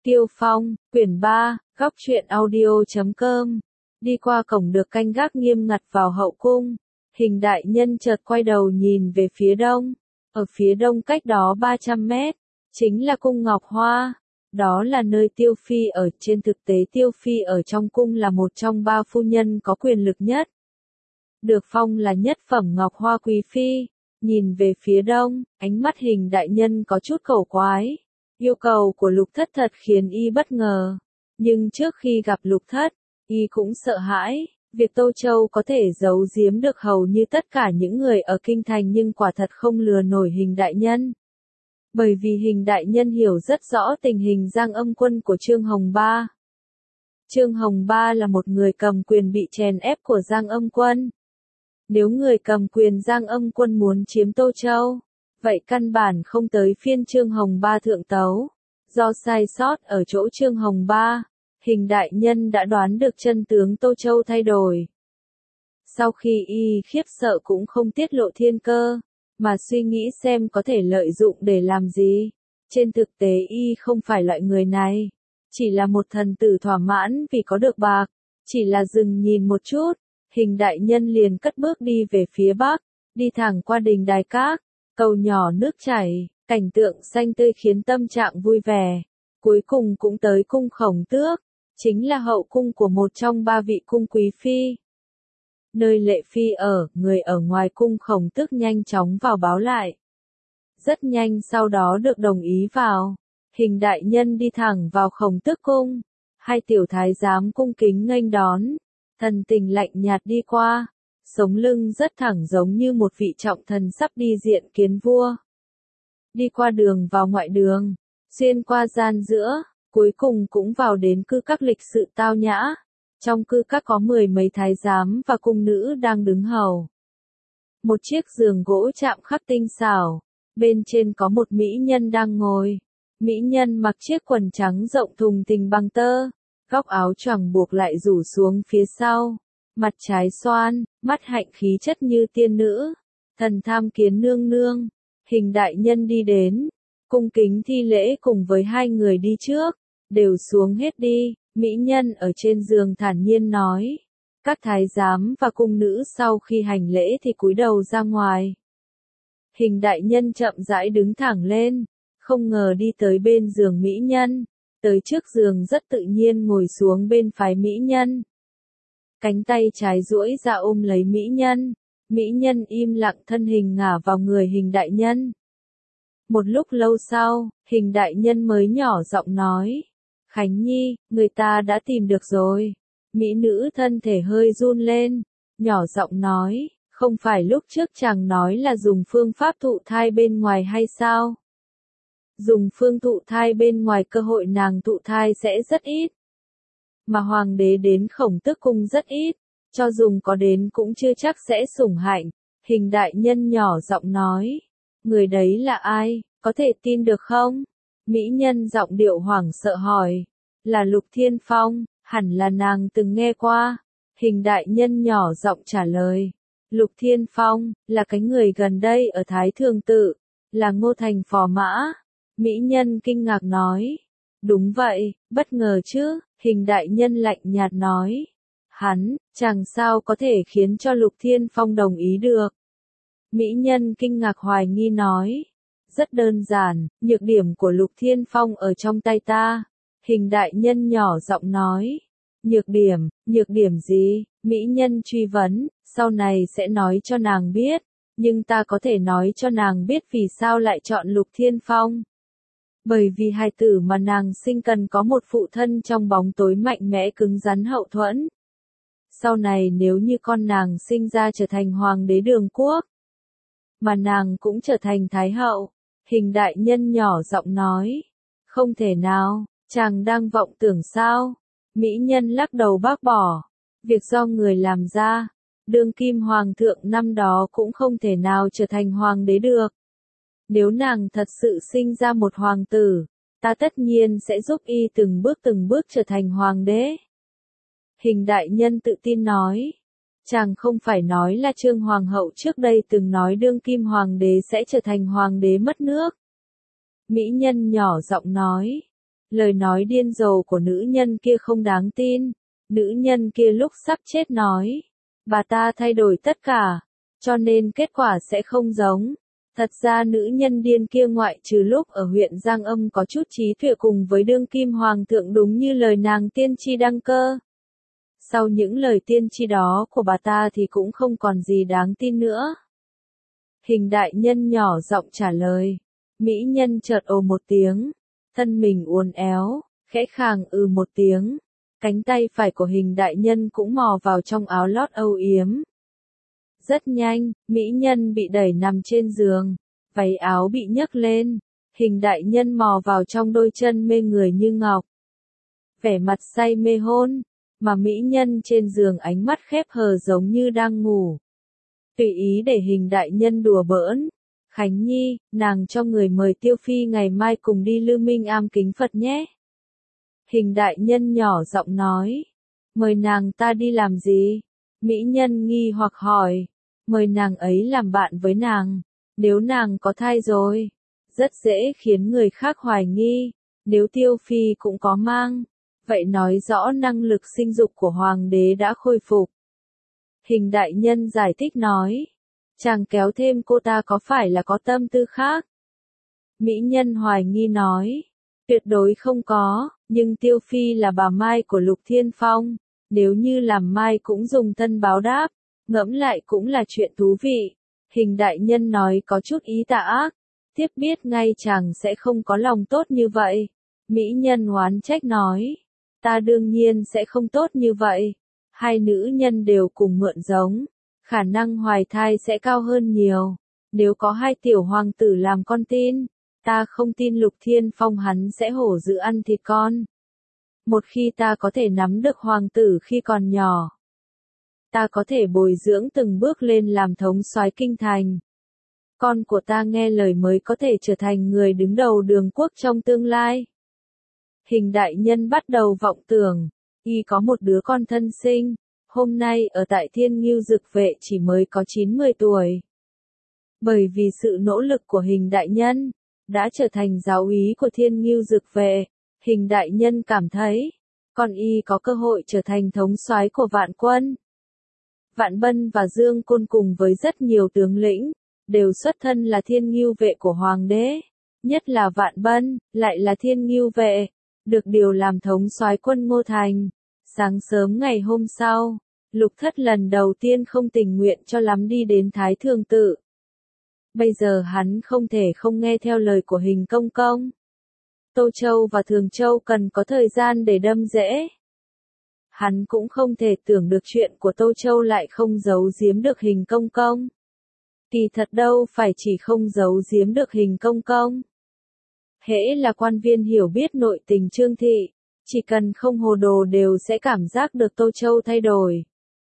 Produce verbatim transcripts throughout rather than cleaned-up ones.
Tiêu Phong, quyển ba, góc truyện audio chấm com. Đi qua cổng được canh gác nghiêm ngặt vào hậu cung, Hình đại nhân chợt quay đầu nhìn về phía đông. Ở phía đông cách đó ba trăm mét, chính là cung Ngọc Hoa. Đó là nơi Tiêu Phi ở. Trên thực tế Tiêu Phi ở trong cung là một trong ba phu nhân có quyền lực nhất. Được phong là nhất phẩm Ngọc Hoa Quý Phi. Nhìn về phía đông, ánh mắt Hình đại nhân có chút cổ quái. Yêu cầu của Lục Thất thật khiến y bất ngờ. Nhưng trước khi gặp Lục Thất, y cũng sợ hãi. Việc Tô Châu có thể giấu giếm được hầu như tất cả những người ở kinh thành nhưng quả thật không lừa nổi Hình đại nhân. Bởi vì Hình đại nhân hiểu rất rõ tình hình Giang Âm Quân của Trương Hồng Ba. Trương Hồng Ba là một người cầm quyền bị chèn ép của Giang Âm Quân. Nếu người cầm quyền Giang Âm Quân muốn chiếm Tô Châu, vậy căn bản không tới phiên Trương Hồng Ba thượng tấu. Do sai sót ở chỗ Trương Hồng Ba, Hình đại nhân đã đoán được chân tướng Tô Châu thay đổi. Sau khi y khiếp sợ cũng không tiết lộ thiên cơ, mà suy nghĩ xem có thể lợi dụng để làm gì. Trên thực tế y không phải loại người này, chỉ là một thần tử thỏa mãn vì có được bạc. Chỉ là dừng nhìn một chút, Hình đại nhân liền cất bước đi về phía bắc, đi thẳng qua đình đài các, cầu nhỏ nước chảy, cảnh tượng xanh tươi khiến tâm trạng vui vẻ. Cuối cùng cũng tới cung Khổng Tước, chính là hậu cung của một trong ba vị cung quý phi. Nơi Lệ Phi ở, người ở ngoài cung Khổng Tước nhanh chóng vào báo lại. Rất nhanh sau đó được đồng ý vào. Hình đại nhân đi thẳng vào Khổng Tước cung. Hai tiểu thái giám cung kính nghênh đón. Thần tình lạnh nhạt đi qua. Sống lưng rất thẳng giống như một vị trọng thần sắp đi diện kiến vua. Đi qua đường vào ngoại đường, xuyên qua gian giữa, cuối cùng cũng vào đến cư các lịch sự tao nhã. Trong cư các có mười mấy thái giám và cung nữ đang đứng hầu. Một chiếc giường gỗ chạm khắc tinh xảo, bên trên có một mỹ nhân đang ngồi. Mỹ nhân mặc chiếc quần trắng rộng thùng thình bằng tơ, góc áo choàng buộc lại rủ xuống phía sau, mặt trái xoan, mắt hạnh khí chất như tiên nữ, thần tham kiến nương nương. Hình đại nhân đi đến, cung kính thi lễ cùng với hai người đi trước, đều xuống hết đi. Mỹ nhân ở trên giường thản nhiên nói. Các thái giám và cung nữ sau khi hành lễ thì cúi đầu ra ngoài. Hình đại nhân chậm rãi đứng thẳng lên, không ngờ đi tới bên giường mỹ nhân, tới trước giường rất tự nhiên ngồi xuống bên phái mỹ nhân. Cánh tay trái duỗi ra ôm lấy mỹ nhân, mỹ nhân im lặng thân hình ngả vào người Hình đại nhân. Một lúc lâu sau, Hình đại nhân mới nhỏ giọng nói. Khánh Nhi, người ta đã tìm được rồi. Mỹ nữ thân thể hơi run lên, nhỏ giọng nói, không phải lúc trước chàng nói là dùng phương pháp thụ thai bên ngoài hay sao? Dùng phương thụ thai bên ngoài cơ hội nàng thụ thai sẽ rất ít. Mà hoàng đế đến Khổng Tước cung rất ít, cho dùng có đến cũng chưa chắc sẽ sủng hạnh. Hình đại nhân nhỏ giọng nói, người đấy là ai, có thể tin được không? Mỹ nhân giọng điệu hoảng sợ hỏi, là Lục Thiên Phong, hẳn là nàng từng nghe qua. Hình đại nhân nhỏ giọng trả lời, Lục Thiên Phong, là cái người gần đây ở Thái Thường Tự, là Ngô Thành phò mã. Mỹ nhân kinh ngạc nói, đúng vậy, bất ngờ chứ. Hình đại nhân lạnh nhạt nói, hắn, chàng sao có thể khiến cho Lục Thiên Phong đồng ý được. Mỹ nhân kinh ngạc hoài nghi nói, rất đơn giản, nhược điểm của Lục Thiên Phong ở trong tay ta. Hình đại nhân nhỏ giọng nói, nhược điểm, nhược điểm gì? Mỹ nhân truy vấn, sau này sẽ nói cho nàng biết, nhưng ta có thể nói cho nàng biết vì sao lại chọn Lục Thiên Phong. Bởi vì hài tử mà nàng sinh cần có một phụ thân trong bóng tối mạnh mẽ cứng rắn hậu thuẫn. Sau này nếu như con nàng sinh ra trở thành hoàng đế Đường Quốc, mà nàng cũng trở thành thái hậu. Hình đại nhân nhỏ giọng nói, không thể nào, chàng đang vọng tưởng sao? Mỹ nhân lắc đầu bác bỏ, việc do người làm ra, đương kim hoàng thượng năm đó cũng không thể nào trở thành hoàng đế được. Nếu nàng thật sự sinh ra một hoàng tử, ta tất nhiên sẽ giúp y từng bước từng bước trở thành hoàng đế. Hình đại nhân tự tin nói, chàng không phải nói là Trương Hoàng hậu trước đây từng nói đương kim hoàng đế sẽ trở thành hoàng đế mất nước. Mỹ nhân nhỏ giọng nói, Lời nói điên rồ của nữ nhân kia không đáng tin. Nữ nhân kia lúc sắp chết nói, bà ta thay đổi tất cả, cho nên kết quả sẽ không giống. Thật ra nữ nhân điên kia ngoại trừ lúc ở huyện Giang Âm có chút trí tuệ cùng với đương kim hoàng thượng đúng như lời nàng tiên tri đăng cơ. Sau những lời tiên tri đó của bà ta thì cũng không còn gì đáng tin nữa. Hình đại nhân nhỏ giọng trả lời. Mỹ nhân chợt ồ một tiếng, thân mình uốn éo, khẽ khàng ừ một tiếng. Cánh tay phải của hình đại nhân cũng mò vào trong áo lót âu yếm. Rất nhanh, mỹ nhân bị đẩy nằm trên giường, váy áo bị nhấc lên, hình đại nhân mò vào trong đôi chân mê người như ngọc. Vẻ mặt say mê hôn, mà mỹ nhân trên giường ánh mắt khép hờ giống như đang ngủ. Tùy ý để hình đại nhân đùa bỡn. Khánh Nhi, nàng cho người mời Tiêu Phi ngày mai cùng đi Lư Minh Am kính Phật nhé. Hình đại nhân nhỏ giọng nói. Mời nàng ta đi làm gì? Mỹ nhân nghi hoặc hỏi. Mời nàng ấy làm bạn với nàng. Nếu nàng có thai rồi, rất dễ khiến người khác hoài nghi. Nếu Tiêu Phi cũng có mang, vậy nói rõ năng lực sinh dục của hoàng đế đã khôi phục. Hình đại nhân giải thích nói. Chàng kéo thêm cô ta có phải là có tâm tư khác? Mỹ nhân hoài nghi nói. Tuyệt đối không có, nhưng Tiêu Phi là bà Mai của Lục Thiên Phong. Nếu như làm Mai cũng dùng thân báo đáp, ngẫm lại cũng là chuyện thú vị. Hình đại nhân nói có chút ý tà ác. Tiếp biết ngay chàng sẽ không có lòng tốt như vậy. Mỹ nhân oán trách nói. Ta đương nhiên sẽ không tốt như vậy. Hai nữ nhân đều cùng mượn giống. Khả năng hoài thai sẽ cao hơn nhiều. Nếu có hai tiểu hoàng tử làm con tin, ta không tin Lục Thiên Phong hắn sẽ hổ dự ăn thịt con. Một khi ta có thể nắm được hoàng tử khi còn nhỏ, ta có thể bồi dưỡng từng bước lên làm thống soái kinh thành. Con của ta nghe lời mới có thể trở thành người đứng đầu đường quốc trong tương lai. Hình đại nhân bắt đầu vọng tưởng, y có một đứa con thân sinh. Hôm nay ở tại Thiên Ngưu Dực Vệ chỉ mới có chín mươi tuổi. Bởi vì sự nỗ lực của hình đại nhân, đã trở thành giáo úy của Thiên Ngưu Dực Vệ, hình đại nhân cảm thấy, con y có cơ hội trở thành thống soái của vạn quân. Vạn Bân và Dương Côn cùng với rất nhiều tướng lĩnh, đều xuất thân là Thiên Ngưu Vệ của Hoàng đế, nhất là Vạn Bân, lại là Thiên Ngưu Vệ, được điều làm thống soái quân Ngô Thành. Sáng sớm ngày hôm sau, Lục Thất lần đầu tiên không tình nguyện cho lắm đi đến Thái Thường Tự. Bây giờ hắn không thể không nghe theo lời của hình công công. Tô Châu và Thường Châu cần có thời gian để đâm rễ. Hắn cũng không thể tưởng được chuyện của Tô Châu lại không giấu giếm được hình công công. Kỳ thật đâu phải chỉ không giấu giếm được hình công công. Hễ là quan viên hiểu biết nội tình Trương Thị, chỉ cần không hồ đồ đều sẽ cảm giác được Tô Châu thay đổi.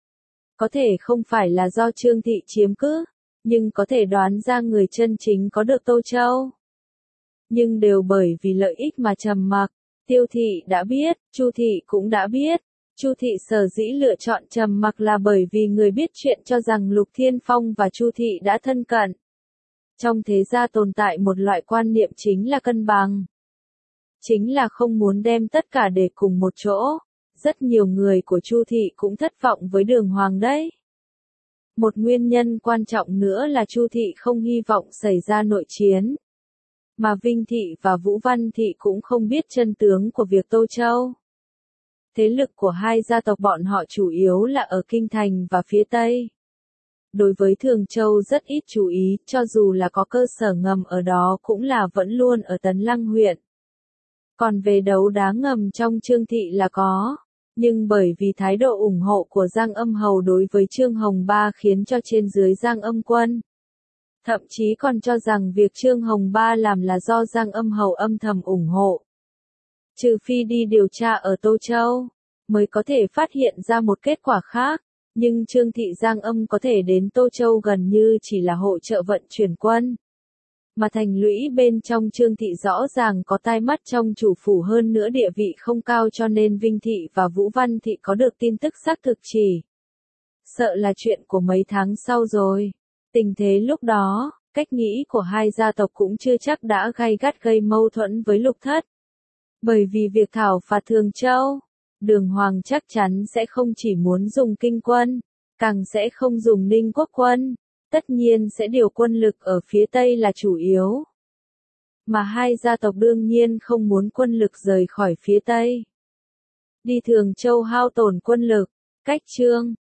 Có thể không phải là do Trương Thị chiếm cứ, nhưng có thể đoán ra người chân chính có được Tô Châu. Nhưng đều bởi vì lợi ích mà trầm mặc. Tiêu Thị đã biết, Chu Thị cũng đã biết. Chu Thị sở dĩ lựa chọn trầm mặc là bởi vì người biết chuyện cho rằng Lục Thiên Phong và Chu Thị đã thân cận. Trong thế gia tồn tại một loại quan niệm chính là cân bằng. Chính là không muốn đem tất cả để cùng một chỗ. Rất nhiều người của Chu Thị cũng thất vọng với Đường Hoàng đấy. Một nguyên nhân quan trọng nữa là Chu Thị không hy vọng xảy ra nội chiến. Mà Vinh Thị và Vũ Văn Thị cũng không biết chân tướng của việc Tô Châu. Thế lực của hai gia tộc bọn họ chủ yếu là ở Kinh Thành và phía Tây. Đối với Thường Châu rất ít chú ý, cho dù là có cơ sở ngầm ở đó cũng là vẫn luôn ở Tấn Lăng huyện. Còn về đấu đá ngầm trong Trương Thị là có. Nhưng bởi vì thái độ ủng hộ của Giang Âm Hầu đối với Trương Hồng Ba khiến cho trên dưới Giang Âm quân. Thậm chí còn cho rằng việc Trương Hồng Ba làm là do Giang Âm Hầu âm thầm ủng hộ. Trừ phi đi điều tra ở Tô Châu, mới có thể phát hiện ra một kết quả khác. Nhưng Trương Thị Giang Âm có thể đến Tô Châu gần như chỉ là hỗ trợ vận chuyển quân. Mà thành lũy bên trong Trương Thị rõ ràng có tai mắt trong chủ phủ hơn nữa địa vị không cao cho nên Vinh Thị và Vũ Văn Thị có được tin tức xác thực chỉ. Sợ là chuyện của mấy tháng sau rồi. Tình thế lúc đó, cách nghĩ của hai gia tộc cũng chưa chắc đã gay gắt gây mâu thuẫn với Lục Thất. Bởi vì việc thảo phạt Thường Châu, Đường Hoàng chắc chắn sẽ không chỉ muốn dùng Kinh quân, càng sẽ không dùng Ninh Quốc quân, tất nhiên sẽ điều quân lực ở phía Tây là chủ yếu. Mà hai gia tộc đương nhiên không muốn quân lực rời khỏi phía Tây. Đi Thường Châu hao tổn quân lực, cách chương